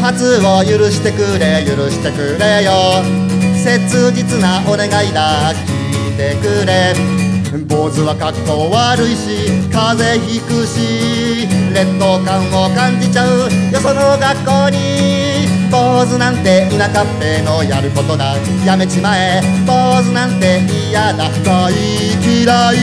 発を許してくれ許してくれよ、切実なお願いだ聞いてくれ。坊主は格好悪いし風邪ひくし、劣等感を感じちゃうよその学校に。坊主なんて田舎っぺのやることだ、やめちまえ。坊主なんて嫌だ大嫌い。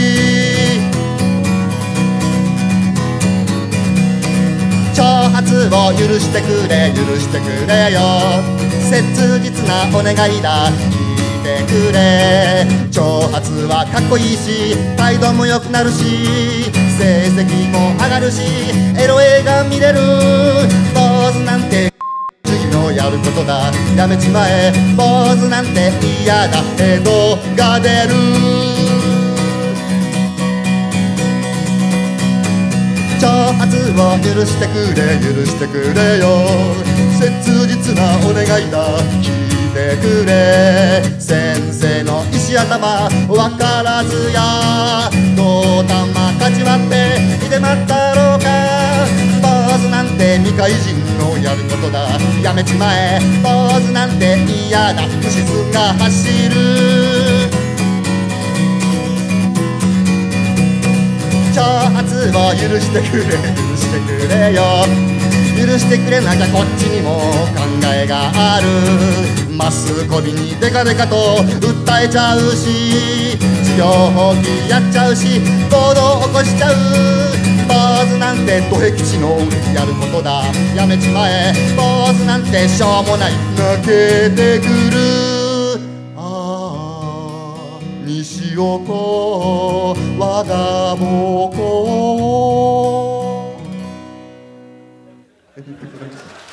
挑発を許してくれ許してくれよ、切実なお願いだ聞いてくれ。挑発はかっこいいし態度も良くなるし成績も上がるしエロ映画見れる。坊主なんて次のやることだ、やめちまえ。坊主なんて嫌だヘドが出る。挑発を許してくれ許してくれよ、切実なお願いだ聞いてくれ。先生の石頭わからずやどうたまかちまっていてまったろうか。坊主なんて未開人のやることだ、やめちまえ。坊主なんて嫌だ虫唾が走る。挑発を許してくれ許してくれよ、許してくれなきゃこっちにも考えがある。マスコミにデカデカと訴えちゃうし授業放棄やっちゃうし暴動起こしちゃう。坊主なんてドヘキチのやることだ、やめちまえ。坊主なんてしょうもない泣けてくる。ああ西岡我が母校